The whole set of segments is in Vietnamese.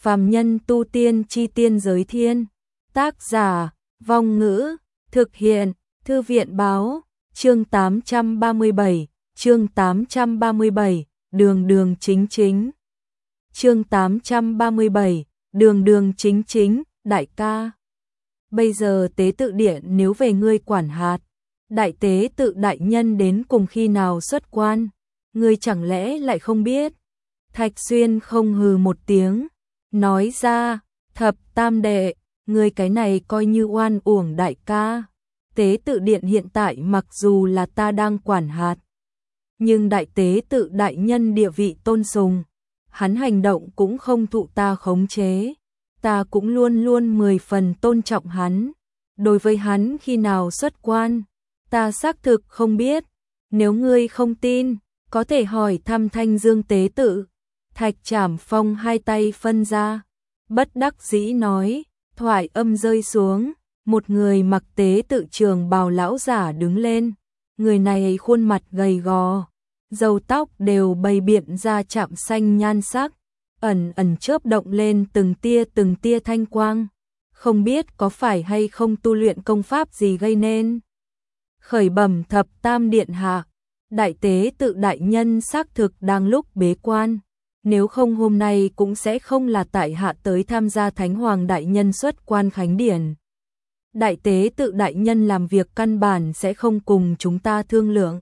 Phàm nhân tu tiên chi tiên giới thiên. Tác giả, Vong Ngữ, thực hiện, Thư viện báo, chương 837, chương 837, đường đường chính chính. Chương 837, đường đường chính chính, đại ca. Bây giờ tế tự điện nếu về ngươi quản hạt, đại tế tự đại nhân đến cùng khi nào xuất quan, ngươi chẳng lẽ lại không biết? Thạch Xuyên không hừ một tiếng, nói ra, thập tam đệ, ngươi cái này coi như oan uổng đại ca. Tế tự điện hiện tại mặc dù là ta đang quản hạt, nhưng đại tế tự đại nhân địa vị tôn sùng, hắn hành động cũng không thụ ta khống chế, ta cũng luôn luôn 10 phần tôn trọng hắn. Đối với hắn khi nào xuất quan, ta xác thực không biết, nếu ngươi không tin, có thể hỏi thăm Thanh Dương tế tự. Thạch Trảm Phong hai tay phân ra, bất đắc dĩ nói, thoại âm rơi xuống, một người mặc tế tự trường bào lão giả đứng lên, người này khuôn mặt gầy gò, râu tóc đều bày biện ra chạm xanh nhan sắc, ẩn ẩn chớp động lên từng tia thanh quang, không biết có phải hay không tu luyện công pháp gì gây nên. Khởi bẩm thập tam điện hạ, đại tế tự đại nhân xác thực đang lúc bế quan, nếu không hôm nay cũng sẽ không là tại hạ tới tham gia Thánh Hoàng đại nhân xuất quan khánh điển. Đại tế tự đại nhân làm việc căn bản sẽ không cùng chúng ta thương lượng.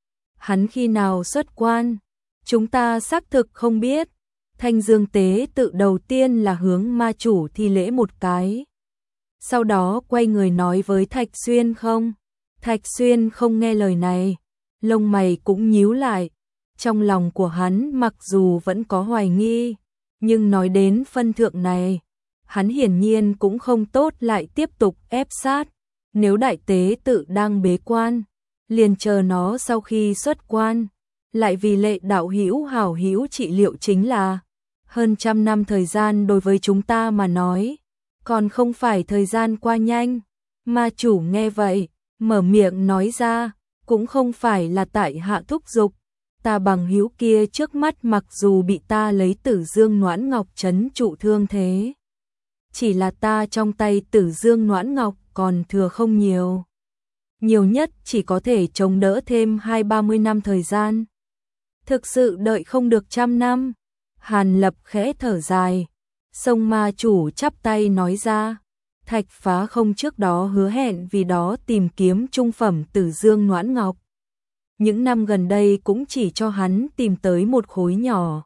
Hắn khi nào xuất quan, chúng ta xác thực không biết. Thanh Dương tế tự đầu tiên là hướng ma chủ thi lễ một cái, sau đó quay người nói với Thạch Xuyên không. Thạch Xuyên không nghe lời này, lông mày cũng nhíu lại. Trong lòng của hắn mặc dù vẫn có hoài nghi, nhưng nói đến phân thượng này, hắn hiển nhiên cũng không tốt lại tiếp tục ép sát. Nếu đại tế tự đang bế quan, liền chờ nó sau khi xuất quan, lại vì lệ đạo hữu hảo hữu trị liệu chính là hơn 100 năm thời gian đối với chúng ta mà nói, còn không phải thời gian qua nhanh. Ma chủ nghe vậy, mở miệng nói ra, cũng không phải là tại hạ thúc giục. Ta bằng hữu kia trước mắt mặc dù bị ta lấy Tử Dương Noãn Ngọc trấn trụ thương thế, chỉ là ta trong tay Tử Dương Noãn Ngọc còn thừa không nhiều, nhiều nhất chỉ có thể chống đỡ thêm 20-30 năm thời gian. Thực sự đợi không được 100 năm. Hàn Lập khẽ thở dài, sông ma chủ chắp tay nói ra, Thạch Phá không trước đó hứa hẹn vì đó tìm kiếm trung phẩm Tử Dương Noãn Ngọc. Những năm gần đây cũng chỉ cho hắn tìm tới một khối nhỏ.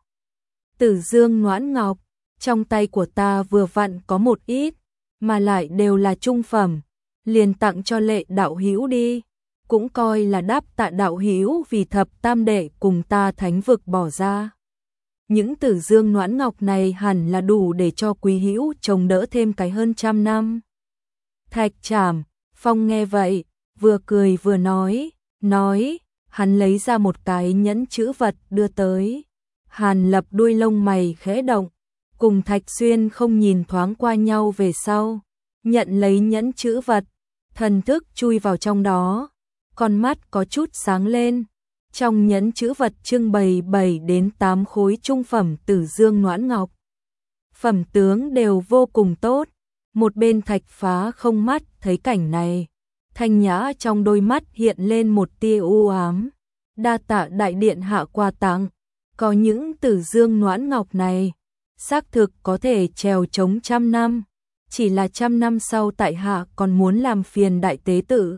Tử Dương Noãn Ngọc, trong tay của ta vừa vặn có một ít, mà lại đều là trung phẩm, liền tặng cho lệ đạo hữu đi, cũng coi là đáp tạ đạo hữu vì thập tam đệ cùng ta thánh vực bỏ ra. Những Tử Dương Noãn Ngọc này hẳn là đủ để cho quý hữu chống đỡ thêm cái hơn 100 năm. Thạch Trảm Phong nghe vậy, vừa cười vừa nói, hắn lấy ra một cái nhẫn chữ vật đưa tới. Hàn Lập đuôi lông mày khẽ động, cùng Thạch Xuyên không nhìn thoáng qua nhau về sau, nhận lấy nhẫn chữ vật, thần thức chui vào trong đó, con mắt có chút sáng lên. Trong nhẫn chữ vật trưng bày 7 đến 8 khối trung phẩm Tử Dương Noãn Ngọc. Phẩm tướng đều vô cùng tốt. Một bên Thạch Phá không mắt thấy cảnh này, thanh nhã trong đôi mắt hiện lên một tia u ám. Đa tạ đại điện hạ quà tặng, có những Tử Dương Noãn Ngọc này, xác thực có thể trèo chống 100 năm, chỉ là 100 năm sau tại hạ còn muốn làm phiền đại tế tự.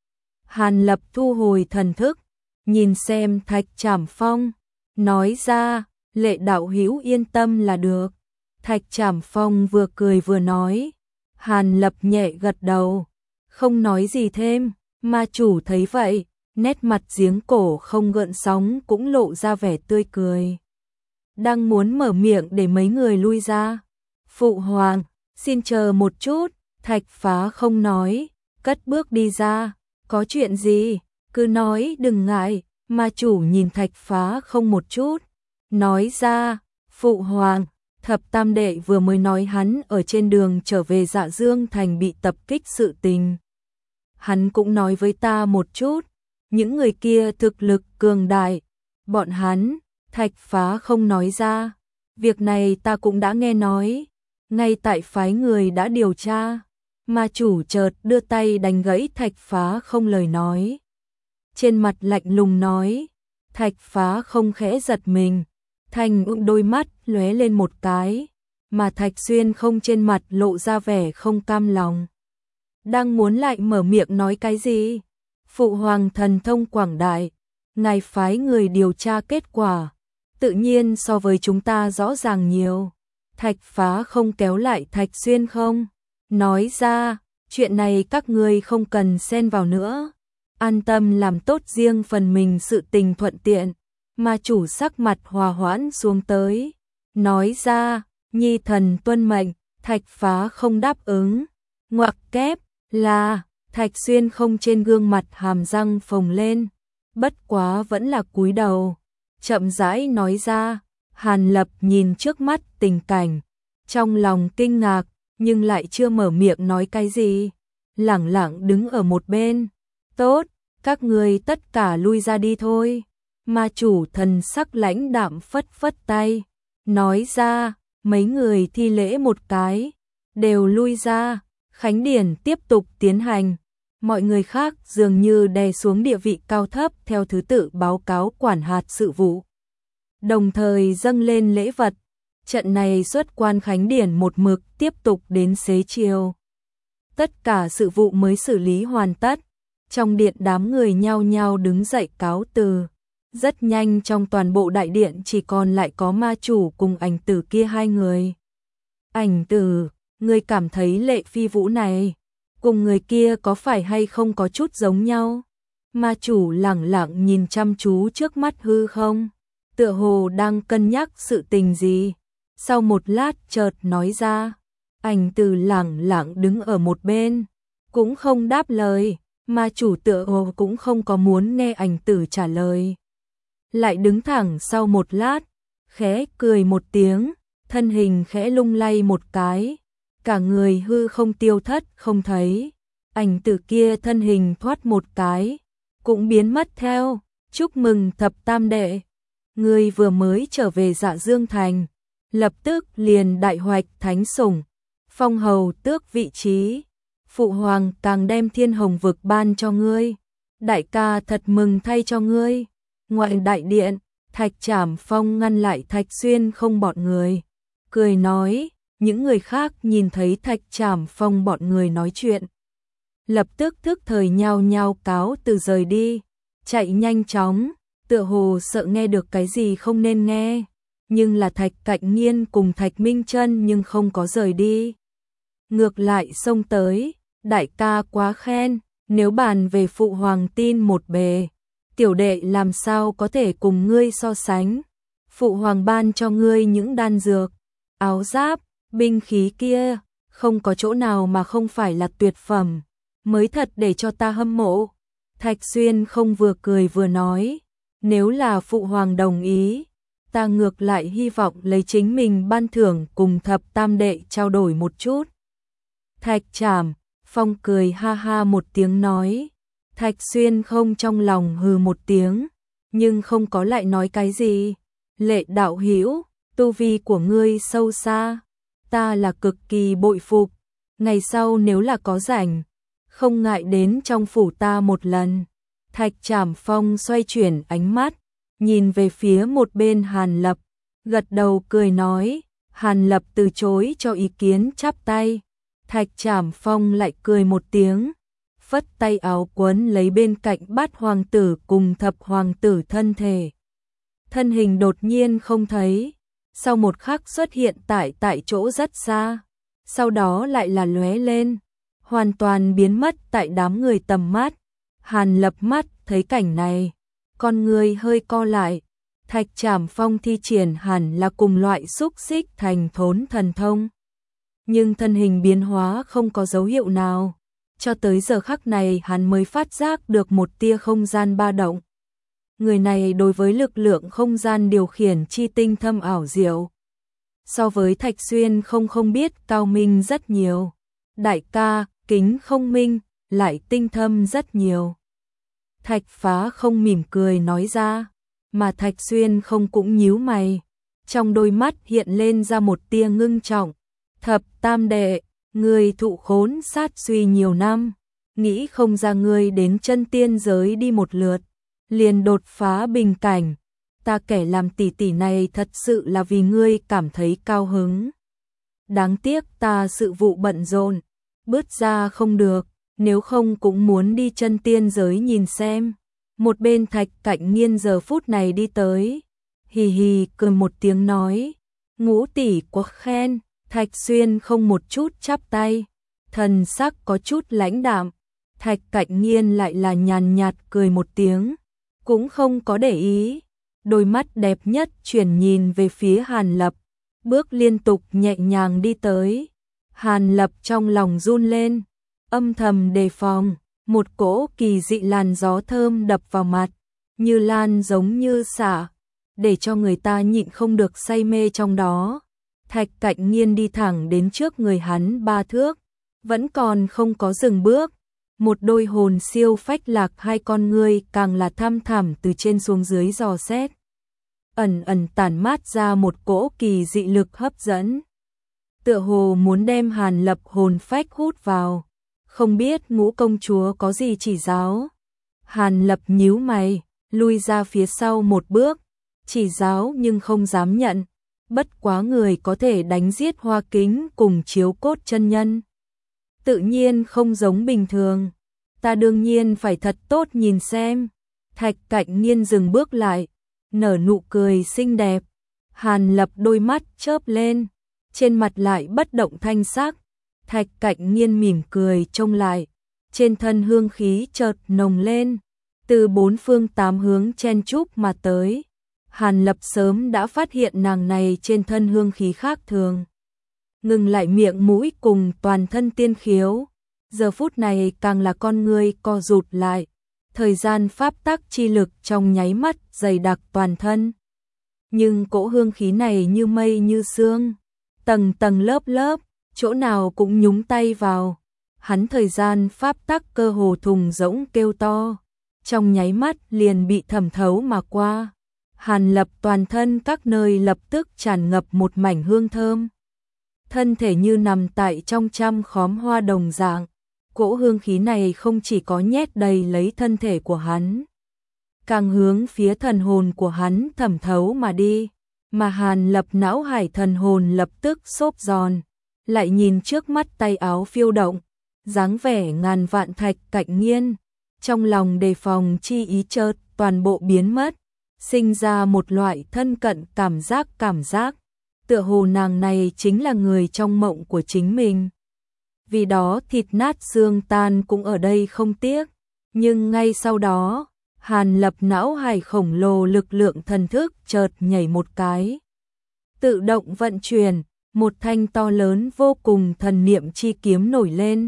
Hàn Lập thu hồi thần thức, nhìn xem Thạch Trảm Phong, nói ra, lệ đạo hữu yên tâm là được. Thạch Trảm Phong vừa cười vừa nói. Hàn Lập nhẹ gật đầu, không nói gì thêm. Ma chủ thấy vậy, nét mặt giếng cổ không gợn sóng cũng lộ ra vẻ tươi cười. Đang muốn mở miệng để mấy người lui ra. Phụ hoàng, xin chờ một chút. Thạch Phá không nói, cất bước đi ra. Có chuyện gì, cứ nói đừng ngại. Ma chủ nhìn Thạch Phá không một chút, nói ra, phụ hoàng, thập tam đệ vừa mới nói hắn ở trên đường trở về Dạ Dương Thành bị tập kích sự tình. Hắn cũng nói với ta một chút, những người kia thực lực cường đại, bọn hắn. Thạch Phá không nói ra, Việc này ta cũng đã nghe nói, ngay tại phái người đã điều tra. Ma chủ chợt đưa tay đánh gãy Thạch Phá Không lời nói. Trên mặt lạnh lùng nói, Thạch Phá Không khẽ giật mình, đôi mắt lóe lên một cái, mà Thạch Xuyên Không trên mặt lộ ra vẻ không cam lòng. Đang muốn lại mở miệng nói cái gì? Phụ hoàng thần thông quảng đại, ngài phái người điều tra kết quả, tự nhiên so với chúng ta rõ ràng nhiều. Thạch Phá Không kéo lại Thạch Xuyên Không, nói ra, chuyện này các ngươi không cần xen vào nữa, an tâm làm tốt riêng phần mình sự tình thuận tiện. Ma chủ sắc mặt hòa hoãn xuống tới, nói ra, nhi thần tuân mệnh. Thạch Phá Không đáp ứng, ngoặc kép là, Thạch Xuyên Không trên gương mặt hàm răng phồng lên, bất quá vẫn là cúi đầu, chậm rãi nói ra. Hàn Lập nhìn trước mắt tình cảnh, trong lòng kinh ngạc, nhưng lại chưa mở miệng nói cái gì, lẳng lặng đứng ở một bên. Tốt, các ngươi tất cả lui ra đi thôi. Ma chủ thần sắc lãnh đạm phất phất tay, nói ra, mấy người thi lễ một cái, đều lui ra. Khánh điển tiếp tục tiến hành, mọi người khác dường như đè xuống địa vị cao thấp theo thứ tự báo cáo quản hạt sự vụ, đồng thời dâng lên lễ vật. Trận này xuất quan khánh điển một mực tiếp tục đến xế chiều. Tất cả sự vụ mới xử lý hoàn tất, trong điện đám người nhao nhao đứng dậy cáo từ. Rất nhanh trong toàn bộ đại điện chỉ còn lại có ma chủ cùng Ảnh Tử kia hai người. Ảnh Tử, ngươi cảm thấy Lệ Phi Vũ này cùng người kia có phải hay không có chút giống nhau? Ma chủ lẳng lặng nhìn chăm chú trước mắt hư không, tựa hồ đang cân nhắc sự tình gì. Sau một lát chợt nói ra. Ảnh Tử lẳng lặng đứng ở một bên, cũng không đáp lời. Ma chủ tựa hồ cũng không có muốn nghe Ảnh Tử trả lời, lại đứng thẳng sau một lát, khẽ cười một tiếng, thân hình khẽ lung lay một cái, cả người hư không tiêu thất không thấy. Ảnh Tử kia thân hình thoát một cái, cũng biến mất theo. Chúc mừng thập tam đệ, ngươi vừa mới trở về Dạ Dương Thành, lập tức liền đại hoạch thánh sủng, phong hầu tước vị trí. Phụ hoàng càng đem thiên hồng vực ban cho ngươi, đại ca thật mừng thay cho ngươi. Ngoại đại điện, Thạch Trảm Phong ngăn lại Thạch Xuyên Không bọn người, cười nói. Những người khác nhìn thấy Thạch Trảm Phong bọn người nói chuyện, lập tức thức thời nhao nhao cáo từ rời đi, chạy nhanh chóng, tựa hồ sợ nghe được cái gì không nên nghe. Nhưng là Thạch Cạnh Nghiên cùng Thạch Minh Chân nhưng không có rời đi, ngược lại xông tới. Đại ca quá khen, nếu bàn về phụ hoàng tin một bề, tiểu đệ làm sao có thể cùng ngươi so sánh. Phụ hoàng ban cho ngươi những đan dược, áo giáp, binh khí kia, không có chỗ nào mà không phải là tuyệt phẩm, mới thật để cho ta hâm mộ. Thạch Xuyên Không vừa cười vừa nói, nếu là phụ hoàng đồng ý, ta ngược lại hy vọng lấy chính mình ban thưởng cùng thập tam đệ trao đổi một chút. Thạch Trảm Phong cười ha ha một tiếng nói. Thạch Xuyên Không trong lòng hừ một tiếng, nhưng không có lại nói cái gì. Lệ đạo hữu, tu vi của ngươi sâu xa, ta là cực kỳ bội phục. Ngày sau nếu là có rảnh, không ngại đến trong phủ ta một lần. Thạch Trảm Phong xoay chuyển ánh mắt, nhìn về phía một bên Hàn Lập, gật đầu cười nói. Hàn Lập từ chối cho ý kiến chắp tay. Thạch Trảm Phong lại cười một tiếng, phất tay áo quấn lấy bên cạnh Bát hoàng tử cùng Thập hoàng tử thân thể. Thân hình đột nhiên không thấy, sau một khắc xuất hiện tại chỗ rất xa, sau đó lại là lóe lên, hoàn toàn biến mất tại đám người tầm mắt. Hàn Lập mắt thấy cảnh này, con người hơi co lại. Thạch Trảm Phong thi triển hẳn là cùng loại xúc xích thành thốn thần thông, nhưng thân hình biến hóa không có dấu hiệu nào. Cho tới giờ khắc này hắn mới phát giác được một tia không gian ba động. Người này đối với lực lượng không gian điều khiển chi tinh thâm ảo diệu, so với Thạch Xuyên không biết cao minh rất nhiều. Đại ca, kính không minh, lại tinh thâm rất nhiều. Thạch Phá Không mỉm cười nói ra, mà Thạch Xuyên Không cũng nhíu mày. trong đôi mắt hiện lên ra một tia ngưng trọng. Thập tam đệ, người thụ khốn sát suy nhiều năm, nghĩ không ra ngươi đến chân tiên giới đi một lượt, liền đột phá bình cảnh. Ta kẻ làm tỷ tỷ này thật sự là vì ngươi cảm thấy cao hứng. Đáng tiếc ta sự vụ bận rộn, bước ra không được, nếu không cũng muốn đi chân tiên giới nhìn xem. Một bên Thạch Cạnh Nghiên giờ phút này đi tới, hì hì cười một tiếng nói, Ngũ tỷ quá khen. Thạch Xuyên không một chút chắp tay, thần sắc có chút lãnh đạm. Thạch Cạnh Nghiên lại là nhàn nhạt cười một tiếng, cũng không có để ý. Đôi mắt đẹp nhất chuyển nhìn về phía Hàn Lập, bước liên tục nhẹ nhàng đi tới. Hàn Lập trong lòng run lên, âm thầm đề phòng, một cỗ kỳ dị làn gió thơm đập vào mặt, như lan giống như xả, để cho người ta nhịn không được say mê trong đó. Thạch Cạnh Nghiên đi thẳng đến trước người hắn 3 thước, vẫn còn không có dừng bước. Một đôi hồn siêu phách lạc hai con ngươi càng là thăm thẳm từ trên xuống dưới dò xét. Ẩn ẩn tản mát ra một cỗ kỳ dị lực hấp dẫn. Tựa hồ muốn đem Hàn Lập hồn phách hút vào. Không biết Ngũ công chúa có gì chỉ giáo. Hàn Lập nhíu mày, lui ra phía sau một bước, chỉ giáo nhưng không dám nhận. Bất quá người có thể đánh giết Hoa Kính cùng Chiếu Cốt chân nhân, tự nhiên không giống bình thường. Ta đương nhiên phải thật tốt nhìn xem. Thạch Cạnh Nghiên dừng bước lại, nở nụ cười xinh đẹp. Hàn Lập đôi mắt chớp lên, trên mặt lại bất động thanh sắc. Thạch Cạnh Nghiên mỉm cười trông lại, trên thân hương khí chợt nồng lên, từ bốn phương tám hướng chen chúc mà tới. Hàn Lập sớm đã phát hiện nàng này trên thân hương khí khác thường, ngừng lại miệng mũi cùng toàn thân tiên khiếu. Giờ phút này càng là con ngươi co rụt lại, thời gian pháp tắc chi lực trong nháy mắt dày đặc toàn thân. Nhưng cỗ hương khí này như mây như sương, tầng tầng lớp lớp, chỗ nào cũng nhúng tay vào. Hắn thời gian pháp tắc cơ hồ thùng rỗng kêu to, trong nháy mắt liền bị thẩm thấu mà qua. Hàn Lập toàn thân các nơi lập tức tràn ngập một mảnh hương thơm. Thân thể như nằm tại trong trăm khóm hoa đồng dạng. Cỗ hương khí này không chỉ có nhét đầy lấy thân thể của hắn, càng hướng phía thần hồn của hắn thẩm thấu mà đi. Mà Hàn Lập não hải thần hồn lập tức xốp giòn, lại nhìn trước mắt tay áo phiêu động, dáng vẻ ngàn vạn Thạch Cạnh Nghiên, trong lòng đề phòng chi ý chợt toàn bộ biến mất, sinh ra một loại thân cận cảm giác, tựa hồ nàng này chính là người trong mộng của chính mình. Vì đó thịt nát xương tan cũng ở đây không tiếc. Nhưng ngay sau đó, Hàn Lập não hải khổng lồ lực lượng thần thức chợt nhảy một cái, tự động vận chuyển, một thanh to lớn vô cùng thần niệm chi kiếm nổi lên,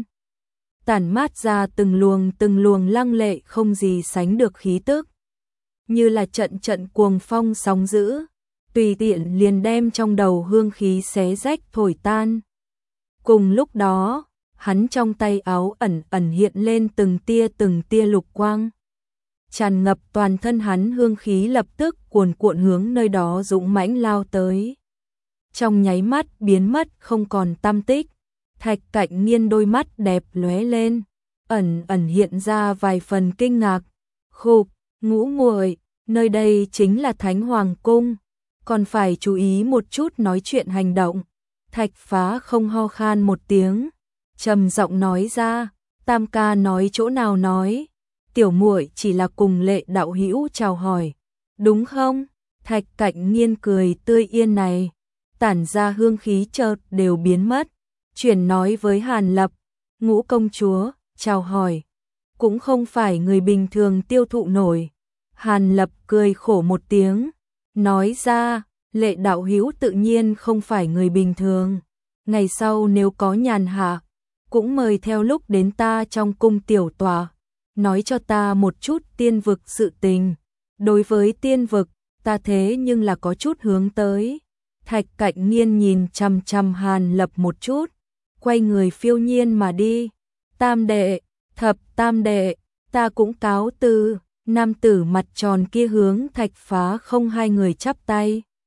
tản mát ra từng luồng lăng lệ không gì sánh được khí tức, như là trận trận cuồng phong sóng dữ, tùy tiện liền đem trong đầu hương khí xé rách thổi tan. Cùng lúc đó, hắn trong tay áo ẩn ẩn hiện lên từng tia lục quang, tràn ngập toàn thân hắn, hương khí lập tức cuồn cuộn hướng nơi đó dũng mãnh lao tới. Trong nháy mắt biến mất không còn tăm tích. Thạch Cạnh Nghiên đôi mắt đẹp lóe lên, ẩn ẩn hiện ra vài phần kinh ngạc. Khục, Ngũ muội, nơi đây chính là Thánh Hoàng cung, còn phải chú ý một chút nói chuyện hành động. Thạch Phá không ho khan một tiếng, trầm giọng nói ra, Tam ca nói chỗ nào nói, tiểu muội chỉ là cùng Lệ đạo hữu chào hỏi, đúng không? Thạch Cạnh Nghiên cười tươi yên này, tản ra hương khí chợt đều biến mất, chuyển nói với Hàn Lập, Ngũ công chúa, chào hỏi, cũng không phải người bình thường tiêu thụ nổi. Hàn Lập cười khổ một tiếng, nói ra, Lệ đạo hữu tự nhiên không phải người bình thường, ngày sau nếu có nhàn hạ, cũng mời theo lúc đến ta trong cung tiểu tòa, nói cho ta một chút tiên vực sự tình. Đối với tiên vực, ta thế nhưng là có chút hướng tới. Thạch Cạnh Nghiên nhìn chằm chằm Hàn Lập một chút, quay người phiêu nhiên mà đi. Tam đệ, thập tam đệ, ta cũng cáo từ. Nam tử mặt tròn kia hướng Thạch Phá không hai người chắp tay.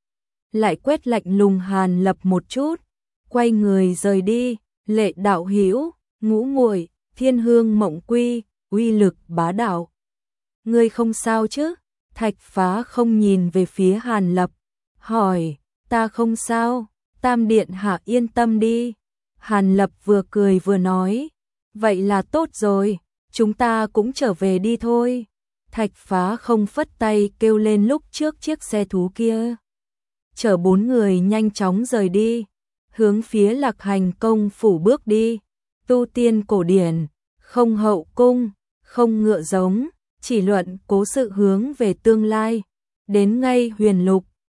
lại quét lạnh lùng Hàn Lập một chút, quay người rời đi. Lệ đạo hữu, Ngũ muội, Thiên Hương Mộng Quy, uy lực bá đạo. Ngươi không sao chứ? Thạch Phá không nhìn về phía Hàn Lập, hỏi, ta không sao, Tam điện hạ yên tâm đi. Hàn Lập vừa cười vừa nói, vậy là tốt rồi, chúng ta cũng trở về đi thôi. Thạch Phá không phất tay kêu lên lúc trước chiếc xe thú kia, chở 4 người nhanh chóng rời đi, hướng phía Lạc Hành công phủ bước đi. Tu tiên cổ điển, không hậu cung, không ngựa giống, chỉ luận cố sự hướng về tương lai. Đến ngay Huyền Lục,